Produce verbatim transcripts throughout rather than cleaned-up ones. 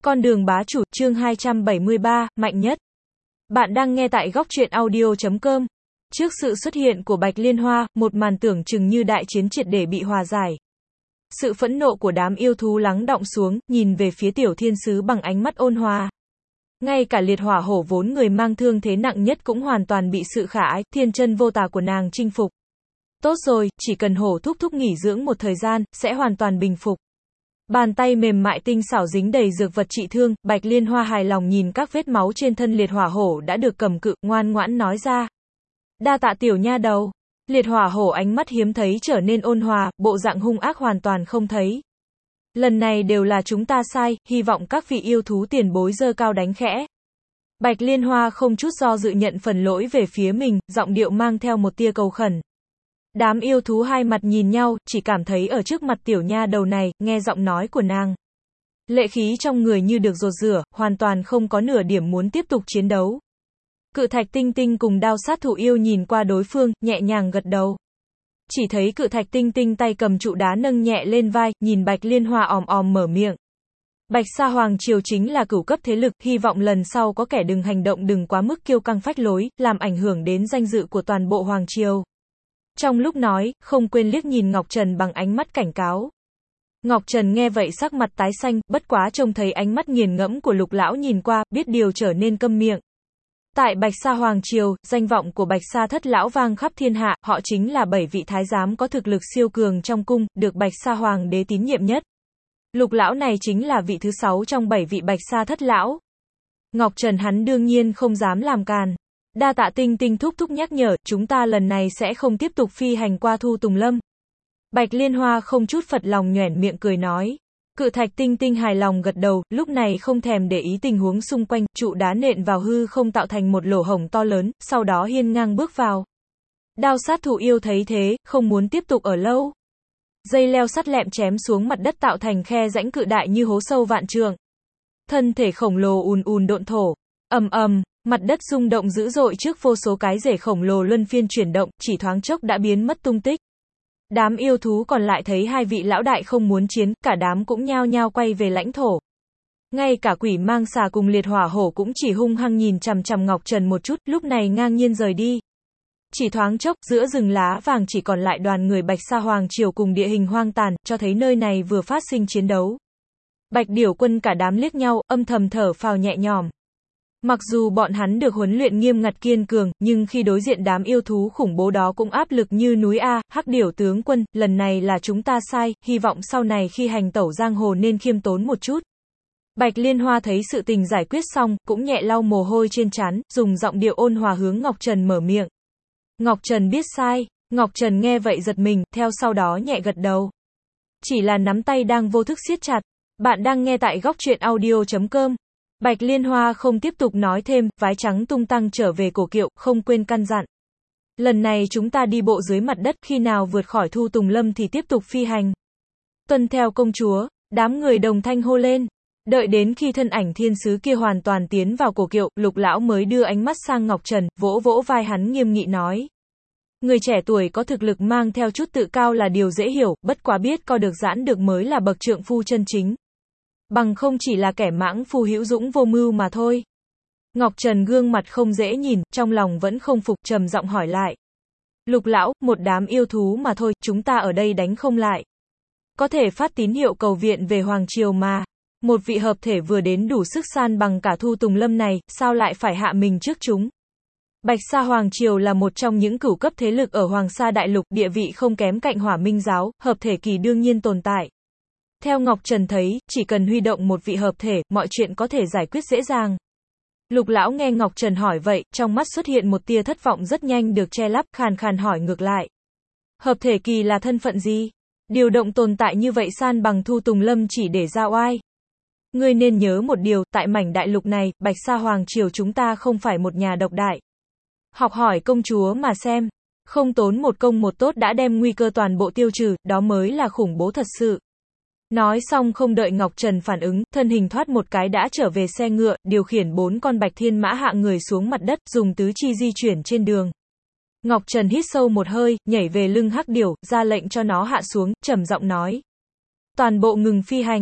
Con đường bá chủ, chương hai trăm bảy mươi ba, mạnh nhất. Bạn đang nghe tại góc truyện audio chấm com. Trước sự xuất hiện của Bạch Liên Hoa, một màn tưởng chừng như đại chiến triệt để bị hòa giải. Sự phẫn nộ của đám yêu thú lắng đọng xuống, nhìn về phía tiểu thiên sứ bằng ánh mắt ôn hòa. Ngay cả liệt hỏa hổ vốn người mang thương thế nặng nhất cũng hoàn toàn bị sự khả ái, thiên chân vô tà của nàng chinh phục. Tốt rồi, chỉ cần hổ thúc thúc nghỉ dưỡng một thời gian, sẽ hoàn toàn bình phục. Bàn tay mềm mại tinh xảo dính đầy dược vật trị thương, Bạch Liên Hoa hài lòng nhìn các vết máu trên thân liệt hỏa hổ đã được cầm cự, ngoan ngoãn nói ra. Đa tạ tiểu nha đầu. Liệt hỏa hổ ánh mắt hiếm thấy trở nên ôn hòa, bộ dạng hung ác hoàn toàn không thấy. Lần này đều là chúng ta sai, hy vọng các vị yêu thú tiền bối giơ cao đánh khẽ. Bạch Liên Hoa không chút do dự nhận phần lỗi về phía mình, giọng điệu mang theo một tia cầu khẩn. Đám yêu thú hai mặt nhìn nhau, chỉ cảm thấy ở trước mặt tiểu nha đầu này, nghe giọng nói của nàng. Lệ khí trong người như được dột rửa, hoàn toàn không có nửa điểm muốn tiếp tục chiến đấu. Cự thạch tinh tinh cùng đao sát thủ yêu nhìn qua đối phương, nhẹ nhàng gật đầu. Chỉ thấy cự thạch tinh tinh tay cầm trụ đá nâng nhẹ lên vai, nhìn Bạch Liên Hoa òm òm mở miệng. Bạch Sa Hoàng Triều chính là cửu cấp thế lực, hy vọng lần sau có kẻ đừng hành động đừng quá mức kiêu căng phách lối, làm ảnh hưởng đến danh dự của toàn bộ Hoàng Triều. Trong lúc nói, không quên liếc nhìn Ngọc Trần bằng ánh mắt cảnh cáo. Ngọc Trần nghe vậy sắc mặt tái xanh, bất quá trông thấy ánh mắt nghiền ngẫm của Lục lão nhìn qua, biết điều trở nên câm miệng. Tại Bạch Sa Hoàng Triều, danh vọng của Bạch Sa thất lão vang khắp thiên hạ, họ chính là bảy vị thái giám có thực lực siêu cường trong cung, được Bạch Sa Hoàng đế tín nhiệm nhất. Lục lão này chính là vị thứ sáu trong bảy vị Bạch Sa thất lão. Ngọc Trần hắn đương nhiên không dám làm càn. Đa tạ tinh tinh thúc thúc nhắc nhở, chúng ta lần này sẽ không tiếp tục phi hành qua Thu Tùng Lâm. Bạch Liên Hoa không chút phật lòng nhoẻn miệng cười nói. Cự thạch tinh tinh hài lòng gật đầu, lúc này không thèm để ý tình huống xung quanh, trụ đá nện vào hư không tạo thành một lỗ hổng to lớn, sau đó hiên ngang bước vào. Đao sát thủ yêu thấy thế, không muốn tiếp tục ở lâu. Dây leo sắt lẹm chém xuống mặt đất tạo thành khe rãnh cự đại như hố sâu vạn trượng. Thân thể khổng lồ ùn ùn độn thổ. Ầm ầm. Mặt đất rung động dữ dội trước vô số cái rễ khổng lồ luân phiên chuyển động, chỉ thoáng chốc đã biến mất tung tích. Đám yêu thú còn lại thấy hai vị lão đại không muốn chiến, cả đám cũng nhao nhao quay về lãnh thổ. Ngay cả quỷ mang xà cùng liệt hỏa hổ cũng chỉ hung hăng nhìn chằm chằm Ngọc Trần một chút, lúc này ngang nhiên rời đi. Chỉ thoáng chốc, giữa rừng lá vàng chỉ còn lại đoàn người Bạch Sa Hoàng Triều cùng địa hình hoang tàn, cho thấy nơi này vừa phát sinh chiến đấu. Bạch Điểu Quân cả đám liếc nhau, âm thầm thở phào nhẹ nhõm. Mặc dù bọn hắn được huấn luyện nghiêm ngặt kiên cường, nhưng khi đối diện đám yêu thú khủng bố đó cũng áp lực như núi A. Hắc Điểu tướng quân, lần này là chúng ta sai, hy vọng sau này khi hành tẩu giang hồ nên khiêm tốn một chút. Bạch Liên Hoa thấy sự tình giải quyết xong, cũng nhẹ lau mồ hôi trên trán, dùng giọng điệu ôn hòa hướng Ngọc Trần mở miệng. Ngọc Trần biết sai. Ngọc Trần nghe vậy giật mình, theo sau đó nhẹ gật đầu. Chỉ là nắm tay đang vô thức siết chặt. Bạn đang nghe tại góc truyện audio chấm com. Bạch Liên Hoa không tiếp tục nói thêm, vái trắng tung tăng trở về cổ kiệu, không quên căn dặn. Lần này chúng ta đi bộ dưới mặt đất, khi nào vượt khỏi Thu Tùng Lâm thì tiếp tục phi hành. Tuân theo công chúa, đám người đồng thanh hô lên. Đợi đến khi thân ảnh thiên sứ kia hoàn toàn tiến vào cổ kiệu, Lục lão mới đưa ánh mắt sang Ngọc Trần, vỗ vỗ vai hắn nghiêm nghị nói. Người trẻ tuổi có thực lực mang theo chút tự cao là điều dễ hiểu, bất quá biết co được giãn được mới là bậc trượng phu chân chính. Bằng không chỉ là kẻ mãng phu hữu dũng vô mưu mà thôi. Ngọc Trần gương mặt không dễ nhìn, trong lòng vẫn không phục, trầm giọng hỏi lại. Lục lão, một đám yêu thú mà thôi, chúng ta ở đây đánh không lại. Có thể phát tín hiệu cầu viện về Hoàng Triều mà. Một vị hợp thể vừa đến đủ sức san bằng cả Thu Tùng Lâm này, sao lại phải hạ mình trước chúng? Bạch Sa Hoàng Triều là một trong những cửu cấp thế lực ở Hoàng Sa Đại Lục, địa vị không kém cạnh Hỏa Minh Giáo, hợp thể kỳ đương nhiên tồn tại. Theo Ngọc Trần thấy, chỉ cần huy động một vị hợp thể, mọi chuyện có thể giải quyết dễ dàng. Lục lão nghe Ngọc Trần hỏi vậy, trong mắt xuất hiện một tia thất vọng rất nhanh được che lấp, khàn khàn hỏi ngược lại. Hợp thể kỳ là thân phận gì? Điều động tồn tại như vậy san bằng Thu Tùng Lâm chỉ để ra oai. Ngươi nên nhớ một điều, tại mảnh đại lục này, Bạch Sa Hoàng Triều chúng ta không phải một nhà độc đại. Học hỏi công chúa mà xem. Không tốn một công một tốt đã đem nguy cơ toàn bộ tiêu trừ, đó mới là khủng bố thật sự. Nói xong không đợi Ngọc Trần phản ứng, thân hình thoát một cái đã trở về xe ngựa, điều khiển bốn con bạch thiên mã hạ người xuống mặt đất, dùng tứ chi di chuyển trên đường. Ngọc Trần hít sâu một hơi, nhảy về lưng Hắc Điểu, ra lệnh cho nó hạ xuống, trầm giọng nói. Toàn bộ ngừng phi hành.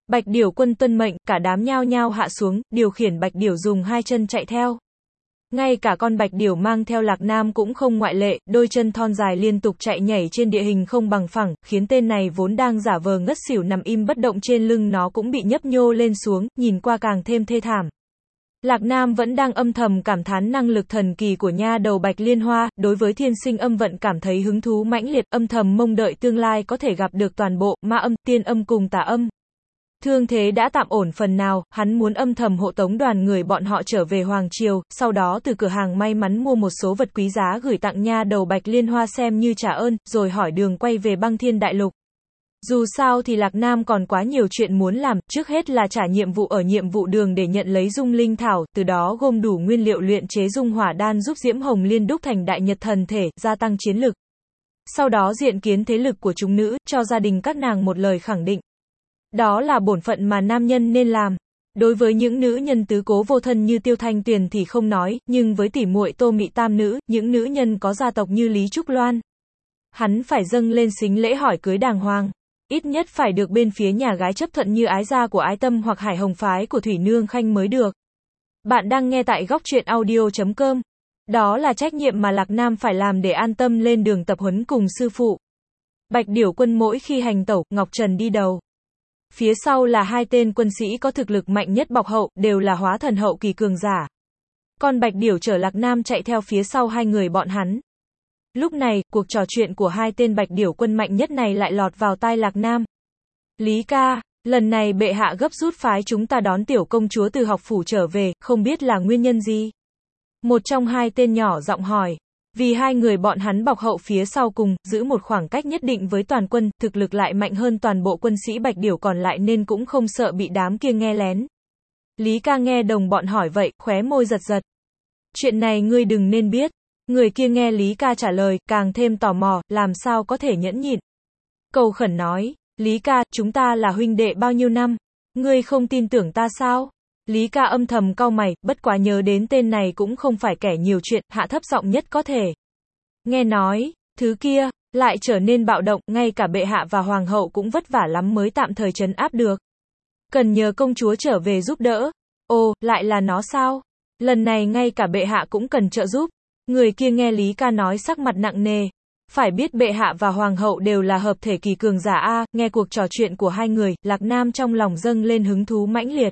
Bạch Điểu Quân tuân mệnh, cả đám nhao nhao hạ xuống, điều khiển Bạch Điểu dùng hai chân chạy theo. Ngay cả con Bạch Điểu mang theo Lạc Nam cũng không ngoại lệ, đôi chân thon dài liên tục chạy nhảy trên địa hình không bằng phẳng, khiến tên này vốn đang giả vờ ngất xỉu nằm im bất động trên lưng nó cũng bị nhấp nhô lên xuống, nhìn qua càng thêm thê thảm. Lạc Nam vẫn đang âm thầm cảm thán năng lực thần kỳ của nha đầu Bạch Liên Hoa, đối với thiên sinh âm vận cảm thấy hứng thú mãnh liệt, âm thầm mong đợi tương lai có thể gặp được toàn bộ ma âm, tiên âm cùng tà âm. Thương thế đã tạm ổn phần nào, hắn muốn âm thầm hộ tống đoàn người bọn họ trở về Hoàng Triều, sau đó từ cửa hàng may mắn mua một số vật quý giá gửi tặng nha đầu Bạch Liên Hoa xem như trả ơn, rồi hỏi đường quay về Băng Thiên Đại Lục. Dù sao thì Lạc Nam còn quá nhiều chuyện muốn làm, trước hết là trả nhiệm vụ ở nhiệm vụ đường để nhận lấy dung linh thảo, từ đó gom đủ nguyên liệu luyện chế dung hỏa đan giúp Diễm Hồng Liên đúc thành đại nhật thần thể, gia tăng chiến lực. Sau đó diện kiến thế lực của chúng nữ, cho gia đình các nàng một lời khẳng định. Đó là bổn phận mà nam nhân nên làm. Đối với những nữ nhân tứ cố vô thân như Tiêu Thanh Tuyền thì không nói, nhưng với tỷ muội Tô Mị tam nữ, những nữ nhân có gia tộc như Lý Trúc Loan, hắn phải dâng lên sính lễ hỏi cưới đàng hoàng. Ít nhất phải được bên phía nhà gái chấp thuận như Ái Gia của Ái Tâm hoặc Hải Hồng Phái của Thủy Nương Khanh mới được. Bạn đang nghe tại góc truyện audio chấm com. Đó là trách nhiệm mà Lạc Nam phải làm để an tâm lên đường tập huấn cùng sư phụ. Bạch Điểu Quân mỗi khi hành tẩu, Ngọc Trần đi đầu. Phía sau là hai tên quân sĩ có thực lực mạnh nhất bọc hậu, đều là hóa thần hậu kỳ cường giả. Còn Bạch Điểu chở Lạc Nam chạy theo phía sau hai người bọn hắn. Lúc này, cuộc trò chuyện của hai tên Bạch Điểu Quân mạnh nhất này lại lọt vào tai Lạc Nam. Lý ca, lần này bệ hạ gấp rút phái chúng ta đón tiểu công chúa từ học phủ trở về, không biết là nguyên nhân gì? Một trong hai tên nhỏ giọng hỏi. Vì hai người bọn hắn bọc hậu phía sau cùng, giữ một khoảng cách nhất định với toàn quân, thực lực lại mạnh hơn toàn bộ quân sĩ Bạch Điểu còn lại nên cũng không sợ bị đám kia nghe lén. Lý ca nghe đồng bọn hỏi vậy, khóe môi giật giật. Chuyện này ngươi đừng nên biết. Người kia nghe Lý ca trả lời, càng thêm tò mò, làm sao có thể nhẫn nhịn. Cầu khẩn nói, Lý ca, chúng ta là huynh đệ bao nhiêu năm? Ngươi không tin tưởng ta sao? Lý ca âm thầm cau mày, bất quá nhớ đến tên này cũng không phải kẻ nhiều chuyện, hạ thấp giọng nhất có thể. Nghe nói, thứ kia, lại trở nên bạo động, ngay cả bệ hạ và hoàng hậu cũng vất vả lắm mới tạm thời trấn áp được. Cần nhờ công chúa trở về giúp đỡ. Ồ, lại là nó sao? Lần này ngay cả bệ hạ cũng cần trợ giúp. Người kia nghe Lý ca nói sắc mặt nặng nề. Phải biết bệ hạ và hoàng hậu đều là hợp thể kỳ cường giả a, nghe cuộc trò chuyện của hai người, Lạc Nam trong lòng dâng lên hứng thú mãnh liệt.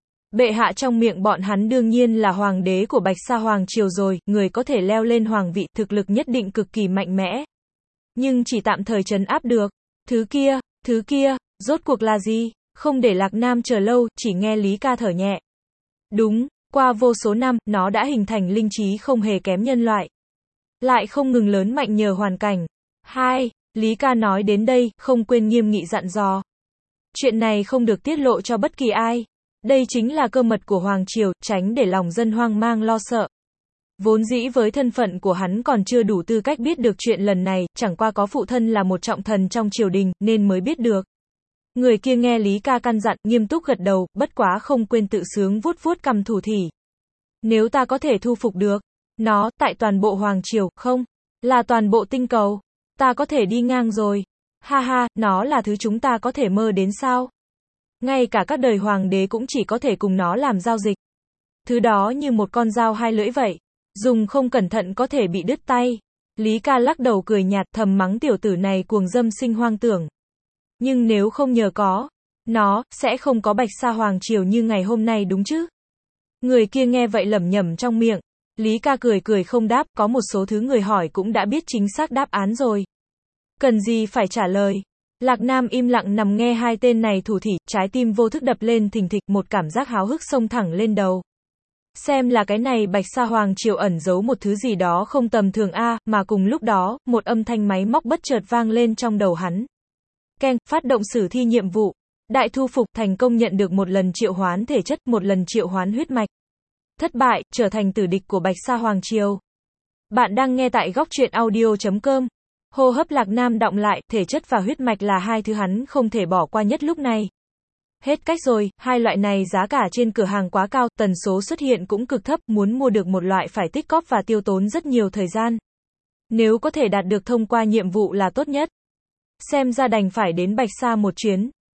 Bệ hạ trong miệng bọn hắn đương nhiên là hoàng đế của Bạch Sa Hoàng Triều rồi, người có thể leo lên hoàng vị, thực lực nhất định cực kỳ mạnh mẽ. Nhưng chỉ tạm thời trấn áp được. Thứ kia, thứ kia, rốt cuộc là gì? Không để Lạc Nam chờ lâu, chỉ nghe Lý ca thở nhẹ. Đúng, qua vô số năm, nó đã hình thành linh trí không hề kém nhân loại. Lại không ngừng lớn mạnh nhờ hoàn cảnh. Hai, Lý ca nói đến đây, không quên nghiêm nghị dặn dò. Chuyện này không được tiết lộ cho bất kỳ ai. Đây chính là cơ mật của Hoàng Triều, tránh để lòng dân hoang mang lo sợ. Vốn dĩ với thân phận của hắn còn chưa đủ tư cách biết được chuyện lần này, chẳng qua có phụ thân là một trọng thần trong triều đình, nên mới biết được. Người kia nghe Lý ca căn dặn, nghiêm túc gật đầu, bất quá không quên tự sướng vuốt vuốt cằm thủ thỉ. Nếu ta có thể thu phục được nó, tại toàn bộ Hoàng Triều, không, là toàn bộ tinh cầu, ta có thể đi ngang rồi. Ha ha, nó là thứ chúng ta có thể mơ đến sao? Ngay cả các đời hoàng đế cũng chỉ có thể cùng nó làm giao dịch. Thứ đó như một con dao hai lưỡi vậy. Dùng không cẩn thận có thể bị đứt tay. Lý ca lắc đầu cười nhạt thầm mắng tiểu tử này cuồng dâm sinh hoang tưởng. Nhưng nếu không nhờ có nó, sẽ không có Bạch Sa Hoàng Triều như ngày hôm nay đúng chứ? Người kia nghe vậy lẩm nhẩm trong miệng. Lý ca cười cười không đáp, có một số thứ người hỏi cũng đã biết chính xác đáp án rồi. Cần gì phải trả lời. Lạc Nam im lặng nằm nghe hai tên này thủ thỉ, trái tim vô thức đập lên thình thịch, một cảm giác háo hức xông thẳng lên đầu. Xem là cái này Bạch Sa Hoàng Triều ẩn giấu một thứ gì đó không tầm thường a, mà cùng lúc đó, một âm thanh máy móc bất chợt vang lên trong đầu hắn. Keng, phát động sử thi nhiệm vụ. Đại thu phục, thành công nhận được một lần triệu hoán thể chất, một lần triệu hoán huyết mạch. Thất bại, trở thành tử địch của Bạch Sa Hoàng Triều. Bạn đang nghe tại góc truyện audio chấm com. Hô hấp Lạc Nam đọng lại, thể chất và huyết mạch là hai thứ hắn không thể bỏ qua nhất lúc này. Hết cách rồi, hai loại này giá cả trên cửa hàng quá cao, tần số xuất hiện cũng cực thấp, muốn mua được một loại phải tích cóp và tiêu tốn rất nhiều thời gian. Nếu có thể đạt được thông qua nhiệm vụ là tốt nhất. Xem ra đành phải đến Bạch Sa một chuyến.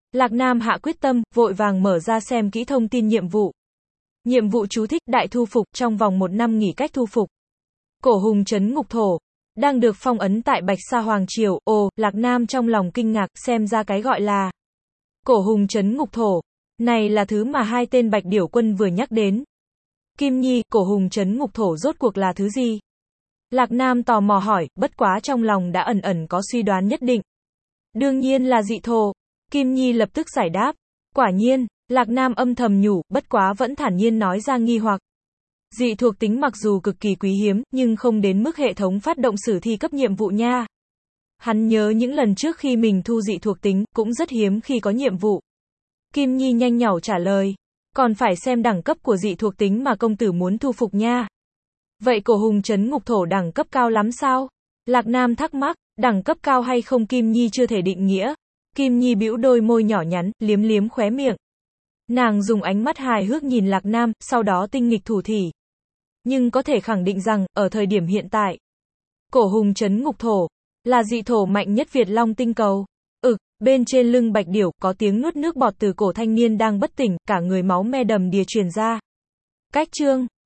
Lạc Nam hạ quyết tâm, vội vàng mở ra xem kỹ thông tin nhiệm vụ. Nhiệm vụ chú thích, đại thu phục, trong vòng một năm nghỉ cách thu phục. Cổ hùng trấn ngục thổ. Đang được phong ấn tại Bạch Sa Hoàng Triều, ồ, Lạc Nam trong lòng kinh ngạc, xem ra cái gọi là cổ hùng trấn ngục thổ. Này là thứ mà hai tên Bạch Điểu Quân vừa nhắc đến. Kim Nhi, cổ hùng trấn ngục thổ rốt cuộc là thứ gì? Lạc Nam tò mò hỏi, bất quá trong lòng đã ẩn ẩn có suy đoán nhất định. Đương nhiên là dị thổ. Kim Nhi lập tức giải đáp. Quả nhiên, Lạc Nam âm thầm nhủ, bất quá vẫn thản nhiên nói ra nghi hoặc. Dị thuộc tính mặc dù cực kỳ quý hiếm, nhưng không đến mức hệ thống phát động sử thi cấp nhiệm vụ nha. Hắn nhớ những lần trước khi mình thu dị thuộc tính, cũng rất hiếm khi có nhiệm vụ. Kim Nhi nhanh nhảu trả lời. Còn phải xem đẳng cấp của dị thuộc tính mà công tử muốn thu phục nha. Vậy cổ hùng trấn ngục thổ đẳng cấp cao lắm sao? Lạc Nam thắc mắc, đẳng cấp cao hay không Kim Nhi chưa thể định nghĩa. Kim Nhi bĩu đôi môi nhỏ nhắn, liếm liếm khóe miệng. Nàng dùng ánh mắt hài hước nhìn Lạc Nam, sau đó tinh nghịch thủ thỉ. Nhưng có thể khẳng định rằng, ở thời điểm hiện tại, cổ hùng trấn ngục thổ là dị thổ mạnh nhất Việt Long tinh cầu. Ực, bên trên lưng Bạch Điểu, có tiếng nuốt nước bọt từ cổ thanh niên đang bất tỉnh, cả người máu me đầm đìa truyền ra. Cách chương